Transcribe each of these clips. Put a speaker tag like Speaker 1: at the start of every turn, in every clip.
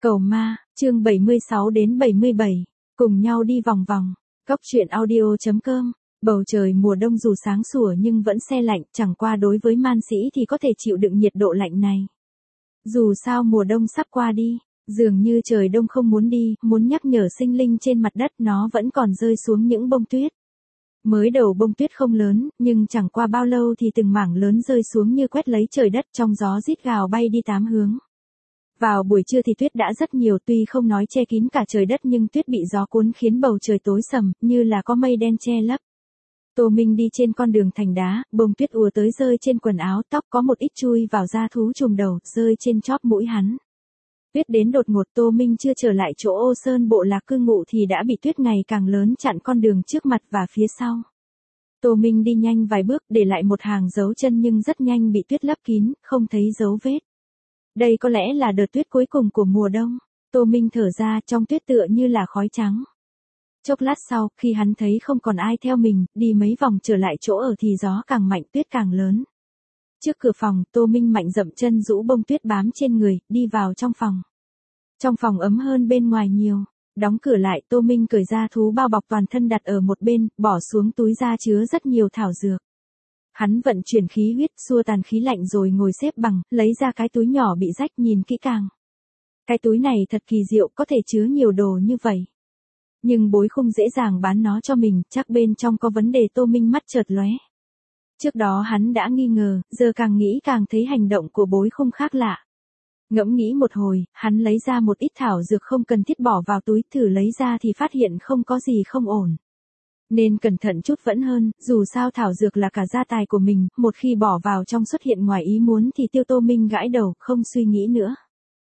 Speaker 1: Cầu ma, chương 76 đến 77. Cùng nhau đi vòng vòng. Góc truyện audio.com. Bầu trời mùa đông dù sáng sủa nhưng vẫn se lạnh, chẳng qua đối với man sĩ thì có thể chịu đựng nhiệt độ lạnh này. Dù sao mùa đông sắp qua đi, dường như trời đông không muốn đi, muốn nhắc nhở sinh linh trên mặt đất nó vẫn còn rơi xuống những bông tuyết. Mới đầu bông tuyết không lớn, nhưng chẳng qua bao lâu thì từng mảng lớn rơi xuống như quét lấy trời đất, trong gió rít gào bay đi tám hướng. Vào buổi trưa thì tuyết đã rất nhiều, tuy không nói che kín cả trời đất nhưng tuyết bị gió cuốn khiến bầu trời tối sầm, như là có mây đen che lấp. Tô Minh đi trên con đường thành đá, bông tuyết ùa tới rơi trên quần áo, tóc, có một ít chui vào da thú trùm đầu, rơi trên chóp mũi hắn. Tuyết đến đột ngột, Tô Minh chưa trở lại chỗ Ô Sơn bộ lạc cư ngụ thì đã bị tuyết ngày càng lớn chặn con đường trước mặt và phía sau. Tô Minh đi nhanh vài bước, để lại một hàng dấu chân nhưng rất nhanh bị tuyết lấp kín, không thấy dấu vết. Đây có lẽ là đợt tuyết cuối cùng của mùa đông. Tô Minh thở ra, trong tuyết tựa như là khói trắng. Chốc lát sau, khi hắn thấy không còn ai theo mình, đi mấy vòng trở lại chỗ ở thì gió càng mạnh, tuyết càng lớn. Trước cửa phòng, Tô Minh mạnh dậm chân rũ bông tuyết bám trên người, đi vào trong phòng. Trong phòng ấm hơn bên ngoài nhiều. Đóng cửa lại, Tô Minh cởi ra thú bao bọc toàn thân đặt ở một bên, bỏ xuống túi da chứa rất nhiều thảo dược. Hắn vận chuyển khí huyết, xua tàn khí lạnh rồi ngồi xếp bằng, lấy ra cái túi nhỏ bị rách, nhìn kỹ càng. Cái túi này thật kỳ diệu, có thể chứa nhiều đồ như vậy. Nhưng Bối Khung dễ dàng bán nó cho mình, chắc bên trong có vấn đề. Tô Minh mắt chợt lóe. Trước đó hắn đã nghi ngờ, giờ càng nghĩ càng thấy hành động của Bối Khung khác lạ. Ngẫm nghĩ một hồi, hắn lấy ra một ít thảo dược không cần thiết bỏ vào túi, thử lấy ra thì phát hiện không có gì không ổn. Nên cẩn thận chút vẫn hơn, dù sao thảo dược là cả gia tài của mình, một khi bỏ vào trong xuất hiện ngoài ý muốn thì tiêu. Tô Minh gãi đầu, không suy nghĩ nữa.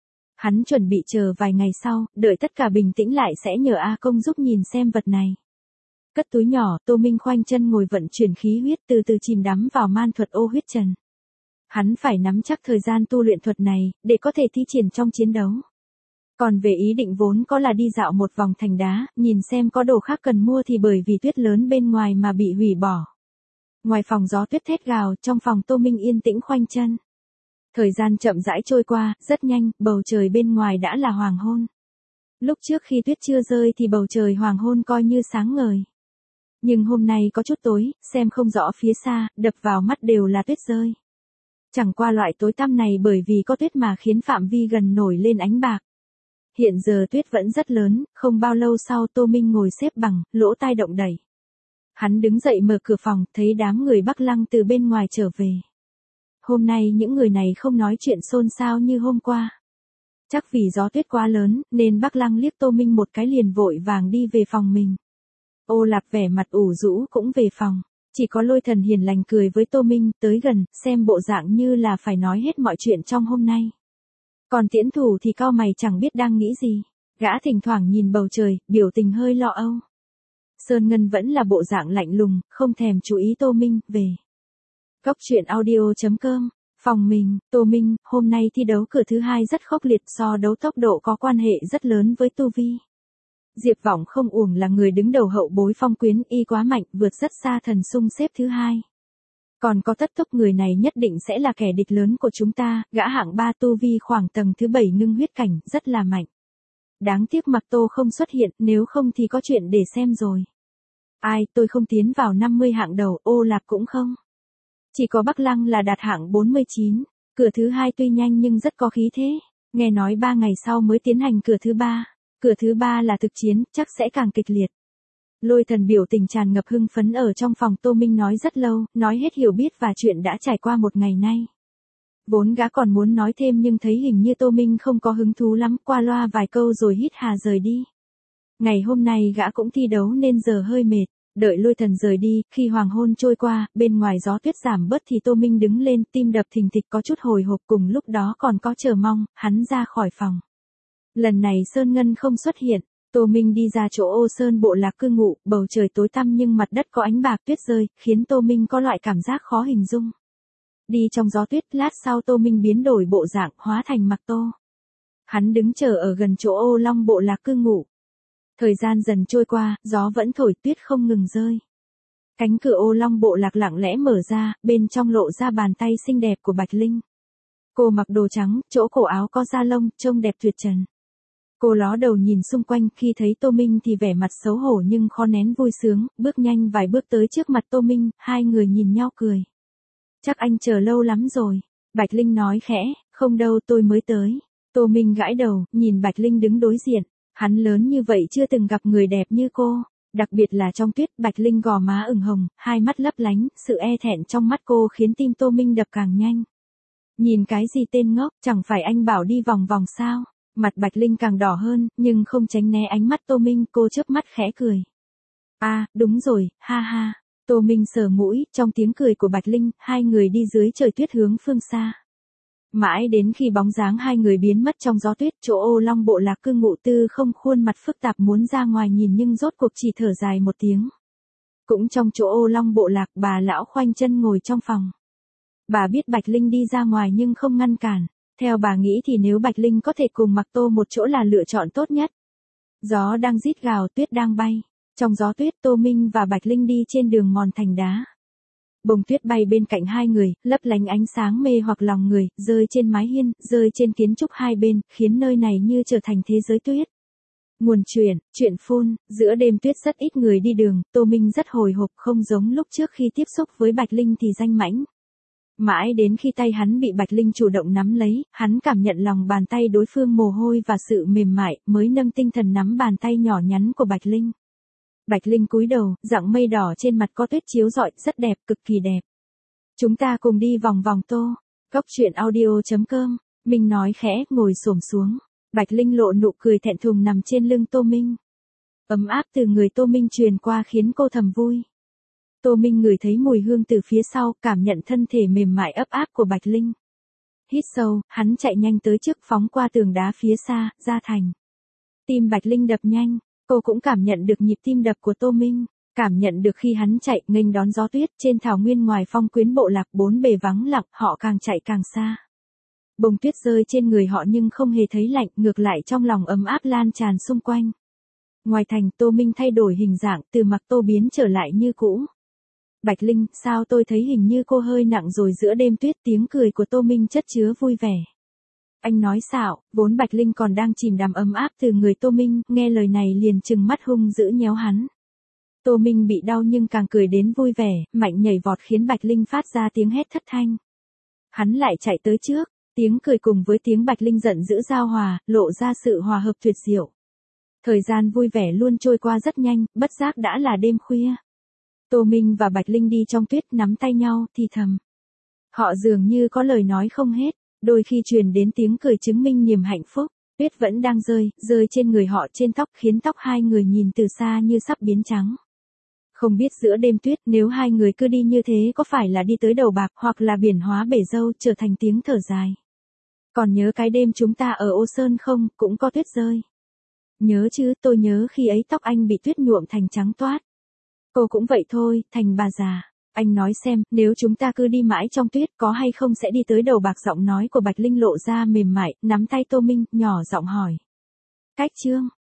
Speaker 1: Hắn chuẩn bị chờ vài ngày sau, đợi tất cả bình tĩnh lại sẽ nhờ A Công giúp nhìn xem vật này. Cất túi nhỏ, Tô Minh khoanh chân ngồi vận chuyển khí huyết, từ từ chìm đắm vào man thuật ô huyết trần. Hắn phải nắm chắc thời gian tu luyện thuật này, để có thể thi triển trong chiến đấu. Còn về ý định vốn có là đi dạo một vòng thành đá, nhìn xem có đồ khác cần mua thì bởi vì tuyết lớn bên ngoài mà bị hủy bỏ. Ngoài phòng gió tuyết thét gào, trong phòng Tô Minh yên tĩnh khoanh chân. Thời gian chậm rãi trôi qua, rất nhanh, bầu trời bên ngoài đã là hoàng hôn. Lúc trước khi tuyết chưa rơi thì bầu trời hoàng hôn coi như sáng ngời. Nhưng hôm nay có chút tối, xem không rõ phía xa, đập vào mắt đều là tuyết rơi. Chẳng qua loại tối tăm này bởi vì có tuyết mà khiến phạm vi gần nổi lên ánh bạc. Hiện giờ tuyết vẫn rất lớn, không bao lâu sau Tô Minh ngồi xếp bằng, lỗ tai động đẩy. Hắn đứng dậy mở cửa phòng, thấy đám người Bắc Lăng từ bên ngoài trở về. Hôm nay những người này không nói chuyện xôn xao như hôm qua. Chắc vì gió tuyết quá lớn, nên Bắc Lăng liếc Tô Minh một cái liền vội vàng đi về phòng mình. Ô Lạp vẻ mặt ủ rũ cũng về phòng. Chỉ có Lôi Thần hiền lành cười với Tô Minh, tới gần, xem bộ dạng như là phải nói hết mọi chuyện trong hôm nay. Còn Tiễn Thủ thì cau mày chẳng biết đang nghĩ gì. Gã thỉnh thoảng nhìn bầu trời, biểu tình hơi lo âu. Sơn Ngân vẫn là bộ dạng lạnh lùng, không thèm chú ý Tô Minh, về. Góc truyện audio.com. Phòng mình, Tô Minh, hôm nay thi đấu cửa thứ 2 rất khốc liệt, so đấu tốc độ có quan hệ rất lớn với tu vi. Diệp Vọng không uổng là người đứng đầu hậu bối Phong Quyến, y quá mạnh, vượt rất xa Thần Sung xếp thứ 2. Còn có Tất Tốc, người này nhất định sẽ là kẻ địch lớn của chúng ta, gã hạng 3 tu vi khoảng tầng thứ 7 ngưng huyết cảnh, rất là mạnh. Đáng tiếc Mạc Tô không xuất hiện, nếu không thì có chuyện để xem rồi. Ai, tôi không tiến vào 50 hạng đầu, Ô Lạp cũng không. Chỉ có Bắc Lăng là đạt hạng 49, cửa thứ 2 tuy nhanh nhưng rất có khí thế, nghe nói 3 ngày sau mới tiến hành cửa thứ 3. Cửa thứ 3 là thực chiến, chắc sẽ càng kịch liệt. Lôi Thần biểu tình tràn ngập hưng phấn ở trong phòng. Tô Minh nói rất lâu, nói hết hiểu biết và chuyện đã trải qua một ngày nay. Vốn gã còn muốn nói thêm nhưng thấy hình như Tô Minh không có hứng thú lắm, qua loa vài câu rồi hít hà rời đi. Ngày hôm nay gã cũng thi đấu nên giờ hơi mệt, đợi Lôi Thần rời đi, khi hoàng hôn trôi qua, bên ngoài gió tuyết giảm bớt thì Tô Minh đứng lên, tim đập thình thịch có chút hồi hộp, cùng lúc đó còn có chờ mong, hắn ra khỏi phòng. Lần này Sơn Ngân không xuất hiện, Tô Minh đi ra chỗ Ô Sơn bộ lạc cư ngụ, bầu trời tối tăm nhưng mặt đất có ánh bạc tuyết rơi, khiến Tô Minh có loại cảm giác khó hình dung. Đi trong gió tuyết, lát sau Tô Minh biến đổi bộ dạng, hóa thành Mạc Tô. Hắn đứng chờ ở gần chỗ Ô Long bộ lạc cư ngụ. Thời gian dần trôi qua, gió vẫn thổi, tuyết không ngừng rơi. Cánh cửa Ô Long bộ lạc lặng lẽ mở ra, bên trong lộ ra bàn tay xinh đẹp của Bạch Linh. Cô mặc đồ trắng, chỗ cổ áo có da lông, trông đẹp tuyệt trần. Cô ló đầu nhìn xung quanh, khi thấy Tô Minh thì vẻ mặt xấu hổ nhưng khó nén vui sướng, bước nhanh vài bước tới trước mặt Tô Minh, hai người nhìn nhau cười. Chắc anh chờ lâu lắm rồi. Bạch Linh nói khẽ, không đâu, tôi mới tới. Tô Minh gãi đầu, nhìn Bạch Linh đứng đối diện. Hắn lớn như vậy chưa từng gặp người đẹp như cô. Đặc biệt là trong tuyết, Bạch Linh gò má ửng hồng, hai mắt lấp lánh, sự e thẹn trong mắt cô khiến tim Tô Minh đập càng nhanh. Nhìn cái gì tên ngốc, chẳng phải anh bảo đi vòng vòng sao? Mặt Bạch Linh càng đỏ hơn, nhưng không tránh né ánh mắt Tô Minh, cô chớp mắt khẽ cười. À, đúng rồi, ha ha. Tô Minh sờ mũi, trong tiếng cười của Bạch Linh, hai người đi dưới trời tuyết hướng phương xa. Mãi đến khi bóng dáng hai người biến mất trong gió tuyết, chỗ Ô Long Bộ Lạc Cư Ngụ Tư không khuôn mặt phức tạp muốn ra ngoài nhìn nhưng rốt cuộc chỉ thở dài một tiếng. Cũng trong chỗ Ô Long Bộ Lạc, bà lão khoanh chân ngồi trong phòng. Bà biết Bạch Linh đi ra ngoài nhưng không ngăn cản. Theo bà nghĩ thì nếu Bạch Linh có thể cùng Mặc Tô một chỗ là lựa chọn tốt nhất. Gió đang rít gào, tuyết đang bay. Trong gió tuyết, Tô Minh và Bạch Linh đi trên đường mòn thành đá. Bông tuyết bay bên cạnh hai người, lấp lánh ánh sáng mê hoặc lòng người, rơi trên mái hiên, rơi trên kiến trúc hai bên, khiến nơi này như trở thành thế giới tuyết. Nguồn chuyện phun, giữa đêm tuyết rất ít người đi đường, Tô Minh rất hồi hộp, không giống lúc trước khi tiếp xúc với Bạch Linh thì danh mãnh. Mãi đến khi tay hắn bị Bạch Linh chủ động nắm lấy, hắn cảm nhận lòng bàn tay đối phương mồ hôi và sự mềm mại, mới nâng tinh thần nắm bàn tay nhỏ nhắn của Bạch Linh. Bạch Linh cúi đầu, dạng mây đỏ trên mặt có tuyết chiếu rọi, rất đẹp, cực kỳ đẹp. Chúng ta cùng đi vòng vòng Tô. Cốc truyện audio.com, Minh nói khẽ, ngồi xổm xuống. Bạch Linh lộ nụ cười thẹn thùng nằm trên lưng Tô Minh. Ấm áp từ người Tô Minh truyền qua khiến cô thầm vui. Tô Minh ngửi thấy mùi hương từ phía sau, cảm nhận thân thể mềm mại ấp áp của Bạch Linh. Hít sâu, hắn chạy nhanh tới trước, phóng qua tường đá phía xa, ra thành. Tim Bạch Linh đập nhanh, cô cũng cảm nhận được nhịp tim đập của Tô Minh, cảm nhận được khi hắn chạy nghênh đón gió tuyết trên thảo nguyên ngoài Phong Quyến Bộ Lạc, bốn bề vắng lặng, họ càng chạy càng xa. Bông tuyết rơi trên người họ nhưng không hề thấy lạnh, ngược lại trong lòng ấm áp lan tràn xung quanh. Ngoài thành, Tô Minh thay đổi hình dạng, từ Mặc Tô biến trở lại như cũ. Bạch Linh, sao tôi thấy hình như cô hơi nặng rồi? Giữa đêm tuyết, tiếng cười của Tô Minh chất chứa vui vẻ. Anh nói xạo, vốn Bạch Linh còn đang chìm đắm ấm áp từ người Tô Minh, nghe lời này liền trừng mắt hung dữ nhéo hắn. Tô Minh bị đau nhưng càng cười đến vui vẻ, mạnh nhảy vọt khiến Bạch Linh phát ra tiếng hét thất thanh. Hắn lại chạy tới trước, tiếng cười cùng với tiếng Bạch Linh giận dữ giao hòa, lộ ra sự hòa hợp tuyệt diệu. Thời gian vui vẻ luôn trôi qua rất nhanh, bất giác đã là đêm khuya. Tô Minh và Bạch Linh đi trong tuyết nắm tay nhau, thì thầm. Họ dường như có lời nói không hết, đôi khi truyền đến tiếng cười chứng minh niềm hạnh phúc. Tuyết vẫn đang rơi trên người họ, trên tóc, khiến tóc hai người nhìn từ xa như sắp biến trắng. Không biết giữa đêm tuyết, nếu hai người cứ đi như thế có phải là đi tới đầu bạc hoặc là biển hóa bể dâu, trở thành tiếng thở dài. Còn nhớ cái đêm chúng ta ở Ô Sơn không, cũng có tuyết rơi. Nhớ chứ, tôi nhớ khi ấy tóc anh bị tuyết nhuộm thành trắng toát. Cô cũng vậy thôi, thành bà già. Anh nói xem, nếu chúng ta cứ đi mãi trong tuyết có hay không sẽ đi tới đầu bạc? Giọng nói của Bạch Linh lộ ra mềm mại, nắm tay Tô Minh, nhỏ giọng hỏi. Cách chương.